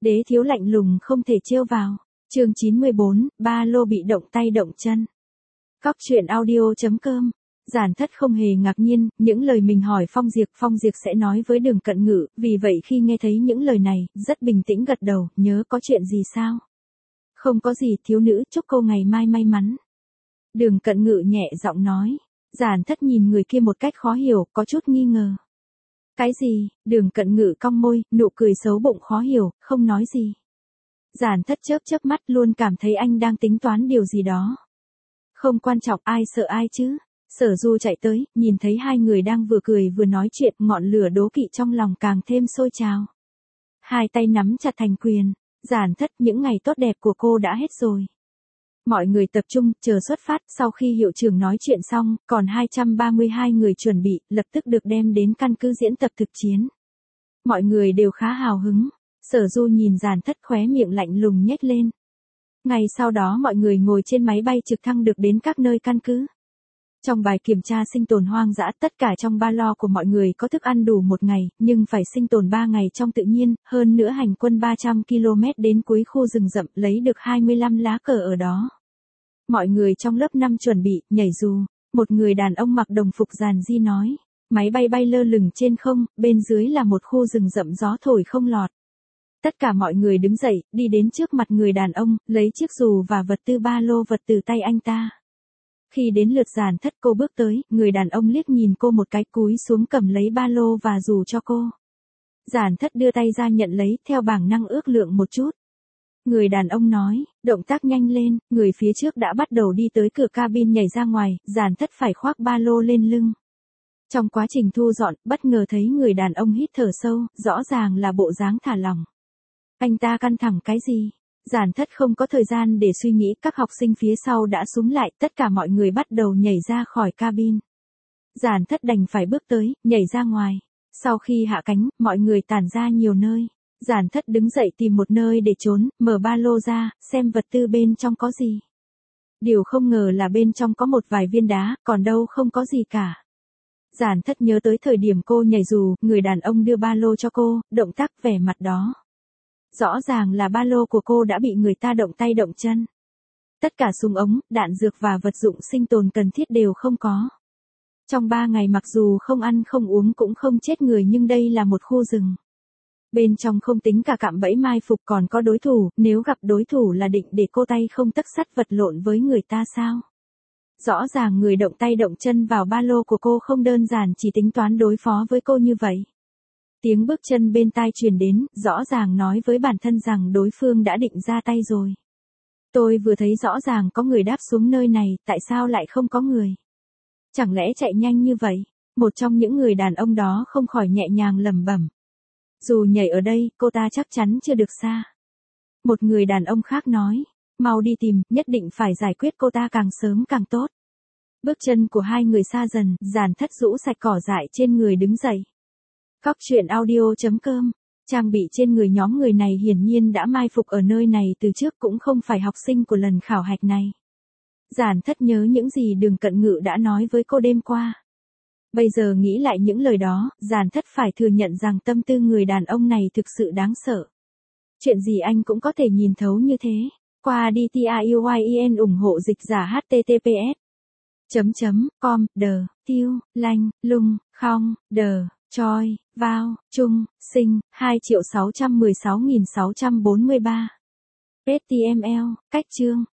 Đế thiếu lạnh lùng không thể trêu vào. Chương 94, ba lô bị động tay động chân. Cóc truyện audio.com. Giản Thất không hề ngạc nhiên, những lời mình hỏi Phong Diệp sẽ nói với Đường Cận Ngự, vì vậy khi nghe thấy những lời này, rất bình tĩnh gật đầu, nhớ có chuyện gì sao? Không có gì, thiếu nữ, chúc cô ngày mai may mắn. Đường Cận Ngự nhẹ giọng nói. Giản Thất nhìn người kia một cách khó hiểu, có chút nghi ngờ. Cái gì? Đường Cận Ngự cong môi, nụ cười xấu bụng khó hiểu, không nói gì. Giản Thất chớp mắt luôn cảm thấy anh đang tính toán điều gì đó. Không quan trọng, ai sợ ai chứ? Sở Du chạy tới, nhìn thấy hai người đang vừa cười vừa nói chuyện, ngọn lửa đố kỵ trong lòng càng thêm sôi trào. Hai tay nắm chặt thành quyền. Giản Thất, những ngày tốt đẹp của cô đã hết rồi. Mọi người tập trung, chờ xuất phát, sau khi hiệu trưởng nói chuyện xong, còn 232 người chuẩn bị, lập tức được đem đến căn cứ diễn tập thực chiến. Mọi người đều khá hào hứng. Sở Du nhìn Giản Thất, khóe miệng lạnh lùng nhếch lên. Ngày sau đó mọi người ngồi trên máy bay trực thăng được đến các nơi căn cứ. Trong bài kiểm tra sinh tồn hoang dã, tất cả trong ba lô của mọi người có thức ăn đủ một ngày, nhưng phải sinh tồn 3 ngày trong tự nhiên, hơn nữa hành quân 300 km đến cuối khu rừng rậm, lấy được 25 lá cờ ở đó. Mọi người trong lớp 5 chuẩn bị, nhảy dù. Một người đàn ông mặc đồng phục dàn di nói. Máy bay bay lơ lửng trên không, bên dưới là một khu rừng rậm gió thổi không lọt. Tất cả mọi người đứng dậy, đi đến trước mặt người đàn ông, lấy chiếc dù và vật tư ba lô vật từ tay anh ta. Khi đến lượt Giản Thất, cô bước tới, người đàn ông liếc nhìn cô một cái, cúi xuống cầm lấy ba lô và dù cho cô. Giản Thất đưa tay ra nhận lấy, theo bản năng ước lượng một chút. Người đàn ông nói, động tác nhanh lên, người phía trước đã bắt đầu đi tới cửa cabin nhảy ra ngoài, Giản Thất phải khoác ba lô lên lưng. Trong quá trình thu dọn, bất ngờ thấy người đàn ông hít thở sâu, rõ ràng là bộ dáng thả lỏng. Anh ta căng thẳng cái gì? Giản Thất không có thời gian để suy nghĩ, các học sinh phía sau đã xúm lại, tất cả mọi người bắt đầu nhảy ra khỏi cabin. Giản Thất đành phải bước tới, nhảy ra ngoài. Sau khi hạ cánh, mọi người tản ra nhiều nơi. Giản Thất đứng dậy tìm một nơi để trốn, mở ba lô ra, xem vật tư bên trong có gì. Điều không ngờ là bên trong có một vài viên đá, còn đâu không có gì cả. Giản Thất nhớ tới thời điểm cô nhảy dù, người đàn ông đưa ba lô cho cô, động tác vẻ mặt đó. Rõ ràng là ba lô của cô đã bị người ta động tay động chân. Tất cả súng ống, đạn dược và vật dụng sinh tồn cần thiết đều không có. Trong 3 ngày mặc dù không ăn không uống cũng không chết người, nhưng đây là một khu rừng. Bên trong không tính cả cạm bẫy mai phục, còn có đối thủ, nếu gặp đối thủ là định để cô tay không tấc sắt vật lộn với người ta sao? Rõ ràng người động tay động chân vào ba lô của cô không đơn giản chỉ tính toán đối phó với cô như vậy. Tiếng bước chân bên tai truyền đến, rõ ràng nói với bản thân rằng đối phương đã định ra tay rồi. Tôi vừa thấy rõ ràng có người đáp xuống nơi này, tại sao lại không có người? Chẳng lẽ chạy nhanh như vậy? Một trong những người đàn ông đó không khỏi nhẹ nhàng lẩm bẩm. Dù nhảy ở đây, cô ta chắc chắn chưa được xa. Một người đàn ông khác nói, mau đi tìm, nhất định phải giải quyết cô ta càng sớm càng tốt. Bước chân của hai người xa dần, Giản Thất rũ sạch cỏ dại trên người đứng dậy. Cóc truyện audio.com. Trang bị trên người nhóm người này hiển nhiên đã mai phục ở nơi này từ trước, cũng không phải học sinh của lần khảo hạch này. Giản Thất nhớ những gì Đường Cận Ngự đã nói với cô đêm qua. Bây giờ nghĩ lại những lời đó, Giản Thất phải thừa nhận rằng tâm tư người đàn ông này thực sự đáng sợ. Chuyện gì anh cũng có thể nhìn thấu như thế. Qua DTIUYEN ủng hộ dịch giả https://com đờ tiêu lanh lung khong đờ choi vào trung sinh 2.616.643. HTML cách chương